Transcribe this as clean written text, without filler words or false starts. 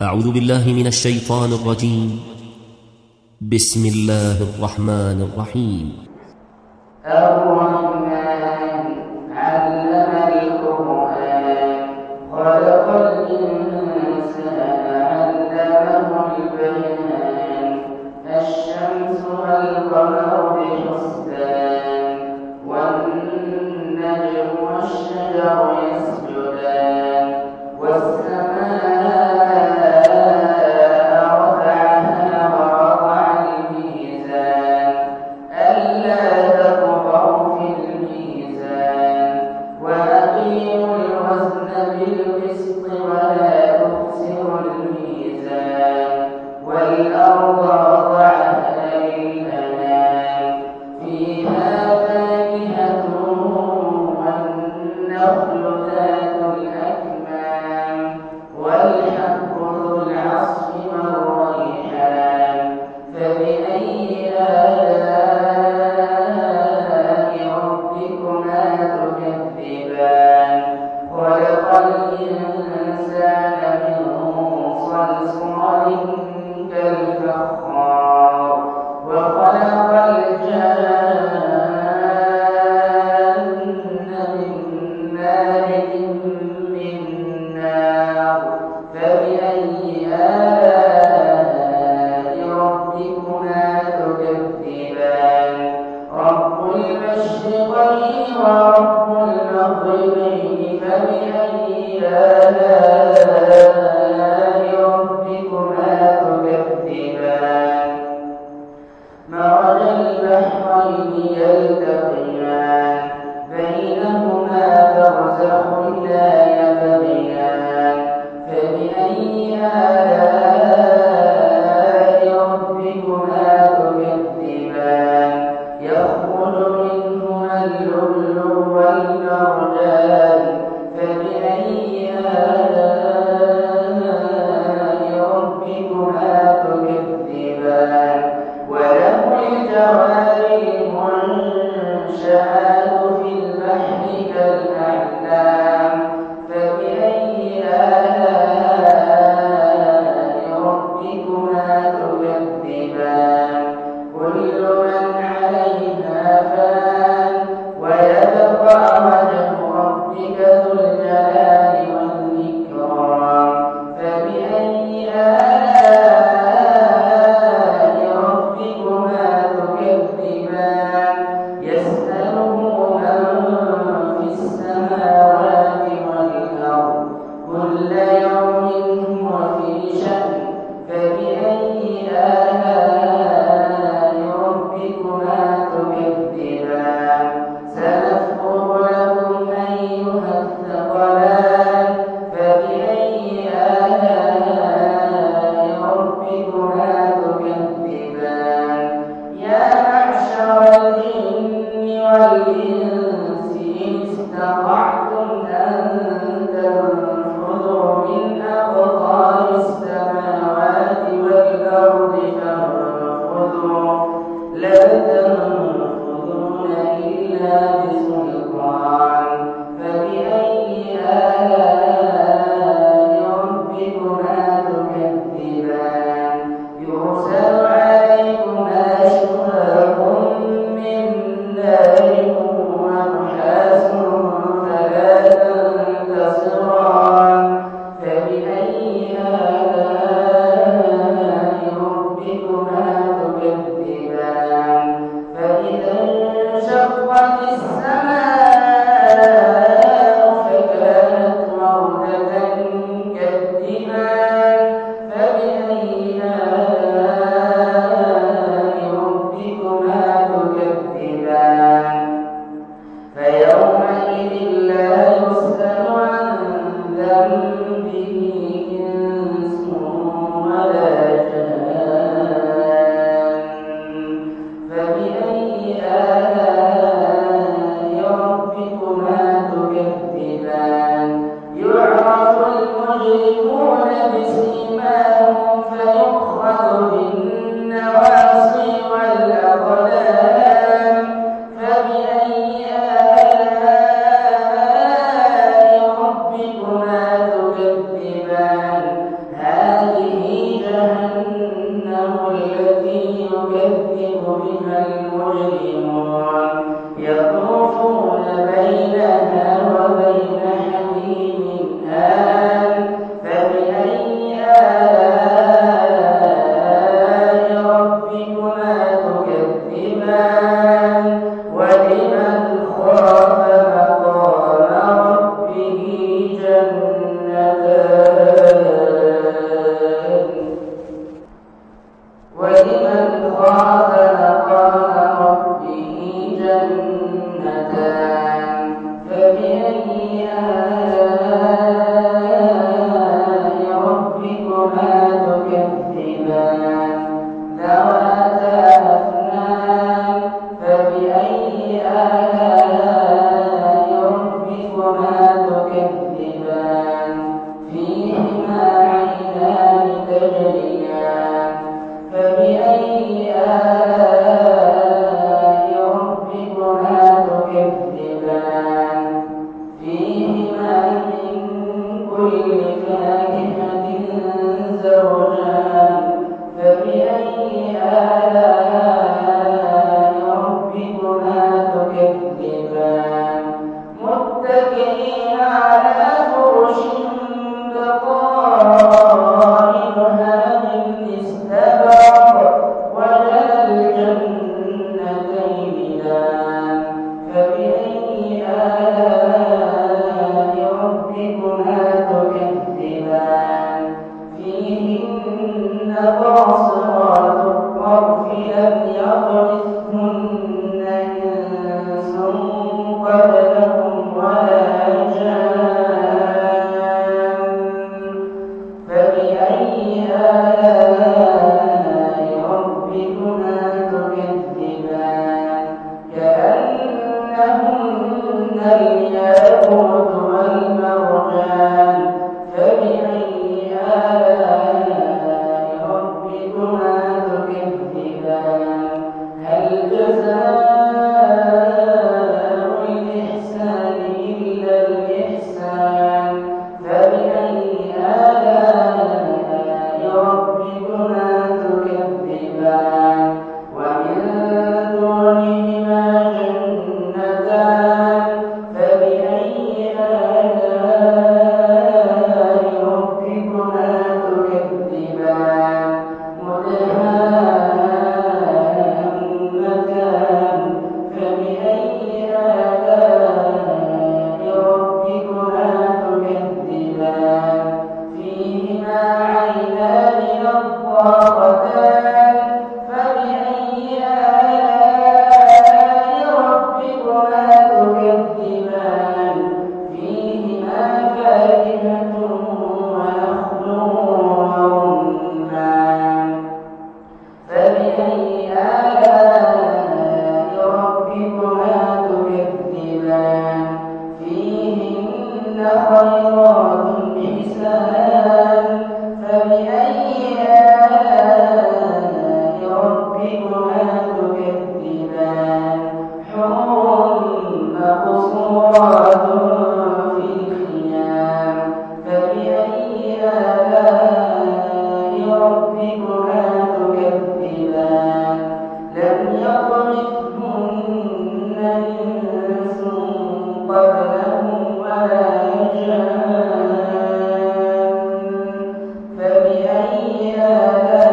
أعوذ بالله من الشيطان الرجيم. بسم الله الرحمن الرحيم. الرحمن علم القرآن خلق الإنسان علمه البيان الشمس والقمر بحسبان والنجم والشجر يسجدان والسماء والأرض وضعها للأنام فيها فاكهة والنخل ذات الأكمام والحب ذو العصف والريحان فبأي آلاء ربكما تكذبان خلق الإنسان من صلصال كالفخار وخلق الجان من مارج من نار فبأي آلاء ربكما تكذبان رب المشرقين ورب المغربين فبأي آلاء ربكما تكذبان مرج البحرين يلتقيان بينهما برزخ لا يبغيان فبأي آلاء ربكما تكذبان يخرج منهما اللؤلؤ والمرجان فبأي آلاء ربكما تكذبان وله الجوار المنشآت في البحر كالأعلام فبأي آلاء ربكما تكذبان كل من عليها فان ويبقى وجه ربك ذو الجلال والإكرام فبأي آلاء ربكما تكذبان يسأله من في السماوات والأرض كل يوم هو في شأن فبأي آلاء ربكما تكذبان سنفرغ لكم أيها الثقلان فبأي آلاء ربكما تكذبان يا معشر الجن والإنس إن استطعتم أن تنفذوا من أقطار السماوات والأرض فانفذوا يكذب بها المجرمون يطوفون بينها وبين حميم آن فبأي آلاء ربكما تكذبان ولمن خاف مقام ربه جنتان ولمن خاف مقام ربه جنتان فبأي آلاء ربكما تكذبان ذواتا أفنان فبأي آلاء ربكما تكذبان فيهما عينان تجريان فبأي آلاء ربكما تكذبان فيهما من كل فاكهة زوجان فبأي آلاء ربكما تكذبان متكئين على فرش بطائنها من استبرق وجنى الجنتين دان فبأي آلاء ربكما تكذبان فيهن قاصرات الطرف لم يطمثهن إنس قبلهم ولا جان فبأي آلاء ربكما تكذبان كأنهن الياقوت والمرجان فبأي آلاء ربكما تكذبان هل جزاء الإحسان إلا الإحسان فبأي آلاء ربكما تكذبان ومن دونهما جنتان فبأي آلاء ربكما تكذبان مدهامتان فبأي آلاء ربكما تكذبان فيهما عينان نضاختان فبأي آلاء ربكما تكذبان فيهما فاكهة ونخل ورمان فبأي آلاء ربكما تكذبان فيهن خيرات حسان فبأي آلاء ربكما تكذبان حور مقصورات في الخيام فبأي آلاء ربكما تكذبان لم يطمثهن إنس قبلهم ولا جان فبأي آلاء